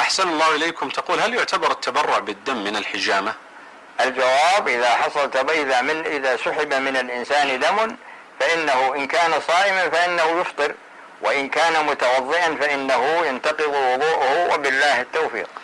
أحسن الله إليكم. تقول هل يعتبر التبرع بالدم من الحجامة؟ الجواب: إذا حصل إذا سحب من الإنسان دم فإنه إن كان صائما فإنه يفطر، وإن كان متوضئا فإنه ينتقض وضوءه، وبالله التوفيق.